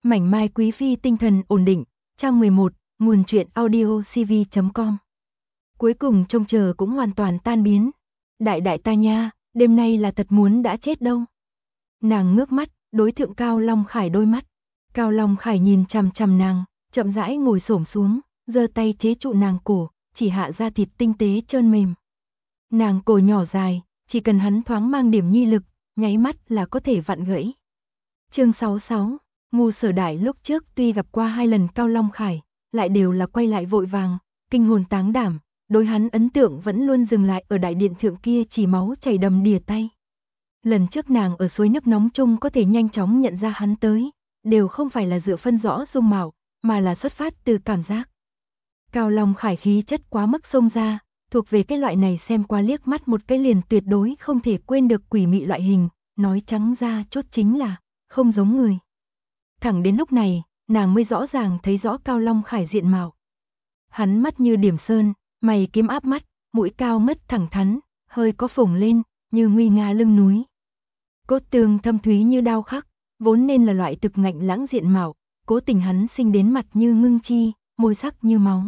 Mảnh mai quý phi tinh thần ổn định, trang 11, nguồn truyện audio cv.com. Cuối cùng trông chờ cũng hoàn toàn tan biến. Đại ta nha, đêm nay là thật muốn đã chết đâu. Nàng ngước mắt, đối thượng Cao Long Khải đôi mắt. Cao Long Khải nhìn chằm chằm nàng, chậm rãi ngồi xổm xuống, giơ tay chế trụ nàng cổ, chỉ hạ ra thịt tinh tế trơn mềm. Nàng cổ nhỏ dài, chỉ cần hắn thoáng mang điểm nhi lực, nháy mắt là có thể vặn gãy. Chương 66, Ngu Sở Đại lúc trước tuy gặp qua 2 lần Cao Long Khải, lại đều là quay lại vội vàng, kinh hồn táng đảm, đối hắn ấn tượng vẫn luôn dừng lại ở đại điện thượng kia chỉ máu chảy đầm đìa tay. Lần trước nàng ở suối nước nóng chung có thể nhanh chóng nhận ra hắn tới, đều không phải là dựa phân rõ dung mạo, mà là xuất phát từ cảm giác. Cao Long Khải khí chất quá mức xông ra, thuộc về cái loại này xem qua liếc mắt một cái liền tuyệt đối không thể quên được quỷ mị loại hình, nói trắng ra chốt chính là không giống người. Thẳng đến lúc này, nàng mới rõ ràng thấy rõ Cao Long Khải diện mạo. Hắn mắt như điểm sơn, mày kiếm áp mắt, mũi cao ngất thẳng thắn, hơi có phồng lên, như nguy nga lưng núi. Cốt tường thâm thúy như đao khắc, vốn nên là loại thực ngạnh lãng diện mạo, cố tình hắn sinh đến mặt như ngưng chi, môi sắc như máu.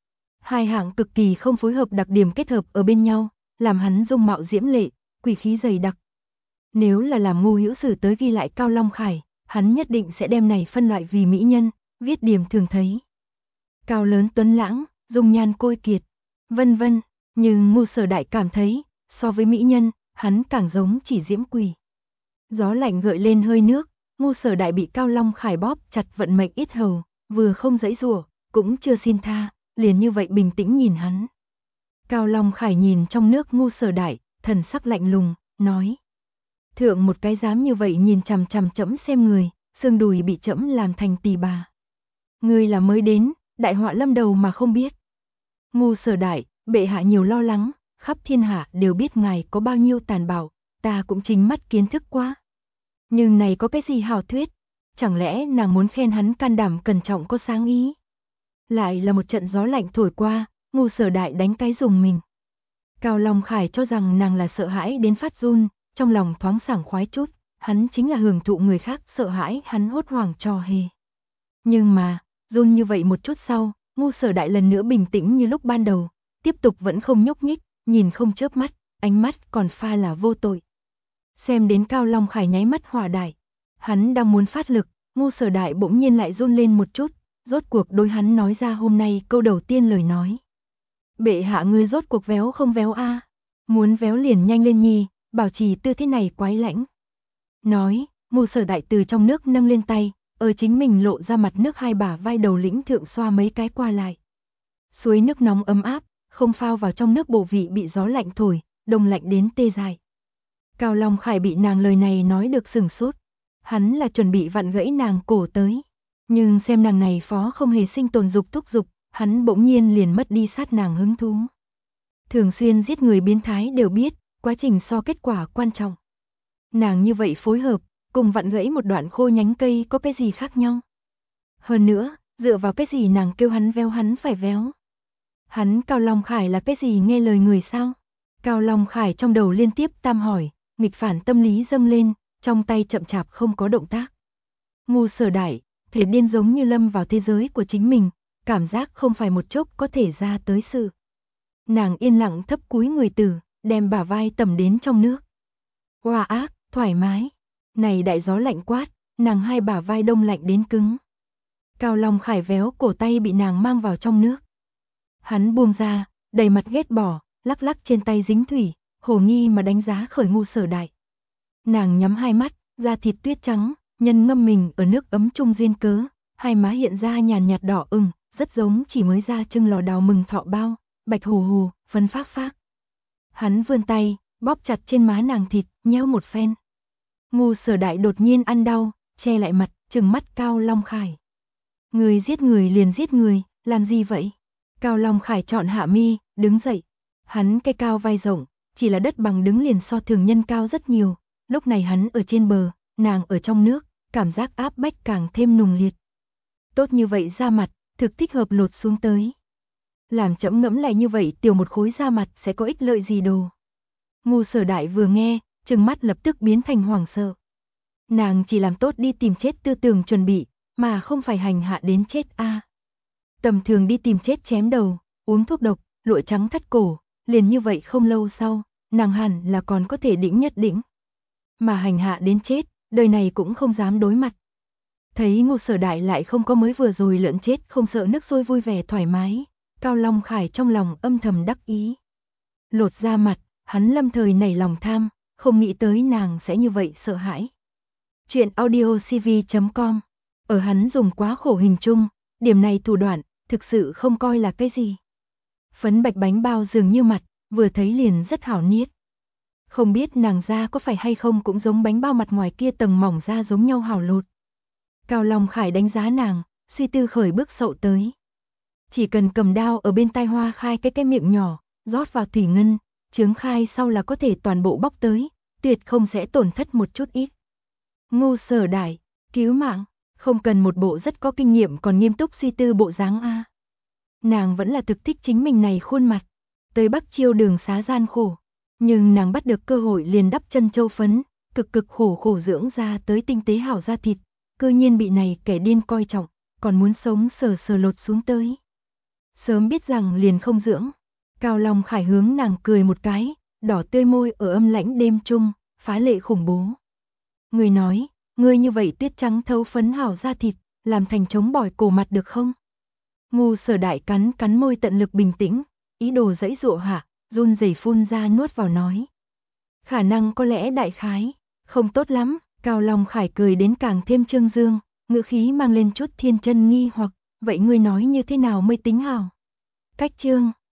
Hai hạng cực kỳ không phối hợp đặc điểm kết hợp ở bên nhau, làm hắn dung mạo diễm lệ, quỷ khí dày đặc. Nếu là làm Ngu Hữu Sử tới ghi lại Cao Long Khải, hắn nhất định sẽ đem này phân loại vì mỹ nhân, viết điểm thường thấy. Cao lớn tuấn lãng, dung nhan côi kiệt, vân vân, nhưng Ngu Sở Đại cảm thấy, so với mỹ nhân, hắn càng giống chỉ diễm quỷ. Gió lạnh gợi lên hơi nước, Ngu Sở Đại bị Cao Long Khải bóp chặt vận mệnh ít hầu, vừa không giãy giụa, cũng chưa xin tha, liền như vậy bình tĩnh nhìn hắn. Cao Long Khải nhìn trong nước Ngu Sở Đại, thần sắc lạnh lùng, nói: "Thượng một cái dám như vậy nhìn chằm chằm trẫm xem người, xương đùi bị trẫm làm thành tỳ bà. Ngươi là mới đến, đại họa lâm đầu mà không biết." Ngu Sở Đại, bệ hạ nhiều lo lắng, khắp thiên hạ đều biết ngài có bao nhiêu tàn bạo, ta cũng chính mắt kiến thức qua. Nhưng này có cái gì hảo thuyết, chẳng lẽ nàng muốn khen hắn can đảm cẩn trọng có sáng ý? Lại là một trận gió lạnh thổi qua, Ngu Sở Đại đánh cái rùng mình. Cao Long Khải cho rằng nàng là sợ hãi đến phát run, trong lòng thoáng sảng khoái chút, hắn chính là hưởng thụ người khác sợ hãi hắn hốt hoảng trò hề. Nhưng mà, run như vậy một chút sau, Ngu Sở Đại lần nữa bình tĩnh như lúc ban đầu, tiếp tục vẫn không nhúc nhích, nhìn không chớp mắt, ánh mắt còn pha là vô tội. Xem đến Cao Long Khải nháy mắt hỏa đại, hắn đang muốn phát lực, Ngu Sở Đại bỗng nhiên lại run lên một chút, rốt cuộc đối hắn nói ra hôm nay câu đầu tiên lời nói. Bệ hạ ngươi rốt cuộc véo không véo a? Muốn véo liền nhanh lên nhi, bảo trì tư thế này quái lãnh. Nói, Ngu Sở Đại từ trong nước nâng lên tay, ở chính mình lộ ra mặt nước hai bả vai đầu lĩnh thượng xoa mấy cái qua lại. Suối nước nóng ấm áp, không phao vào trong nước bộ vị bị gió lạnh thổi, đông lạnh đến tê dại. Cao Long Khải bị nàng lời này nói được sửng sốt, hắn là chuẩn bị vặn gãy nàng cổ tới. Nhưng xem nàng này phó không hề sinh tồn dục thúc dục, hắn bỗng nhiên liền mất đi sát nàng hứng thú. Thường xuyên giết người biến thái đều biết, quá trình so kết quả quan trọng. Nàng như vậy phối hợp, cùng vặn gãy một đoạn khô nhánh cây có cái gì khác nhau? Hơn nữa, dựa vào cái gì nàng kêu hắn véo hắn phải véo? Hắn Cao Long Khải là cái gì nghe lời người sao? Cao Long Khải trong đầu liên tiếp tam hỏi, nghịch phản tâm lý dâng lên, trong tay chậm chạp không có động tác. Ngu Sở Đại, thể điên giống như lâm vào thế giới của chính mình, cảm giác không phải một chốc có thể ra tới sự. Nàng yên lặng thấp cúi người tử, đem bả vai tầm đến trong nước. Hoa ác, thoải mái. Này đại gió lạnh quát, nàng hai bả vai đông lạnh đến cứng. Cao Long Khải véo cổ tay bị nàng mang vào trong nước. Hắn buông ra, đầy mặt ghét bỏ, lắc lắc trên tay dính thủy, hồ nghi mà đánh giá khởi Ngu Sở Đại. Nàng nhắm hai mắt, da thịt tuyết trắng, nhân ngâm mình ở nước ấm chung duyên cớ, hai má hiện ra nhàn nhạt đỏ ửng, rất giống chỉ mới ra trưng lò đào mừng thọ bao, bạch hù hù, phấn phác phác. Hắn vươn tay, bóp chặt trên má nàng thịt, nhéo một phen. Ngu Sở Đại đột nhiên ăn đau, che lại mặt, trừng mắt Cao Long Khải. Người giết người liền giết người, làm gì vậy? Cao Long Khải chọn hạ mi, đứng dậy. Hắn cây cao vai rộng, chỉ là đất bằng đứng liền so thường nhân cao rất nhiều. Lúc này hắn ở trên bờ, nàng ở trong nước, cảm giác áp bách càng thêm nùng liệt. Tốt như vậy da mặt, thực thích hợp lột xuống tới. Làm chậm ngẫm lại như vậy tiểu một khối da mặt sẽ có ích lợi gì đồ. Ngu Sở Đại vừa nghe, trừng mắt lập tức biến thành hoảng sợ. Nàng chỉ làm tốt đi tìm chết tư tưởng chuẩn bị, mà không phải hành hạ đến chết a. Tầm thường đi tìm chết chém đầu, uống thuốc độc, lụa trắng thắt cổ, liền như vậy không lâu sau, nàng hẳn là còn có thể đỉnh nhất đỉnh. Mà hành hạ đến chết, đời này cũng không dám đối mặt. Thấy Ngô Sở Đại lại không có mới vừa rồi lợn chết không sợ nước sôi vui vẻ thoải mái, Cao Long Khải trong lòng âm thầm đắc ý. Lột ra mặt, hắn lâm thời nảy lòng tham, không nghĩ tới nàng sẽ như vậy sợ hãi. Chuyện audiocv.com. Ở hắn dùng quá khổ hình chung, điểm này thủ đoạn, thực sự không coi là cái gì. Phấn bạch bánh bao dường như mặt, vừa thấy liền rất hảo niết. Không biết nàng da có phải hay không cũng giống bánh bao mặt ngoài kia tầng mỏng da giống nhau hảo lột. Cao Long Khải đánh giá nàng, suy tư khởi bước sậu tới. Chỉ cần cầm đao ở bên tai Hoa Khai cái miệng nhỏ, rót vào thủy ngân, chướng khai sau là có thể toàn bộ bóc tới, tuyệt không sẽ tổn thất một chút ít. Ngô Sở Đại, cứu mạng, không cần một bộ rất có kinh nghiệm còn nghiêm túc suy tư bộ dáng a. Nàng vẫn là thực thích chính mình này khuôn mặt, tới Bắc Chiêu đường xá gian khổ, nhưng nàng bắt được cơ hội liền đắp chân châu phấn, cực khổ dưỡng ra tới tinh tế hảo da thịt, cư nhiên bị này kẻ điên coi trọng, còn muốn sống sờ lột xuống tới. Sớm biết rằng liền không dưỡng. Cao Long Khải hướng nàng cười một cái, đỏ tươi môi ở âm lãnh đêm trung, phá lệ khủng bố. Người nói, ngươi như vậy tuyết trắng thấu phấn hảo da thịt, làm thành chống bỏi cổ mặt được không? Ngô Sở Đại cắn môi tận lực bình tĩnh, ý đồ giãy giụa hạ, run rẩy phun ra nuốt vào nói. Khả năng có lẽ đại khái, không tốt lắm, Cao Long Khải cười đến càng thêm trương dương, ngữ khí mang lên chút thiên chân nghi hoặc, vậy ngươi nói như thế nào mới tính hảo? Cách chương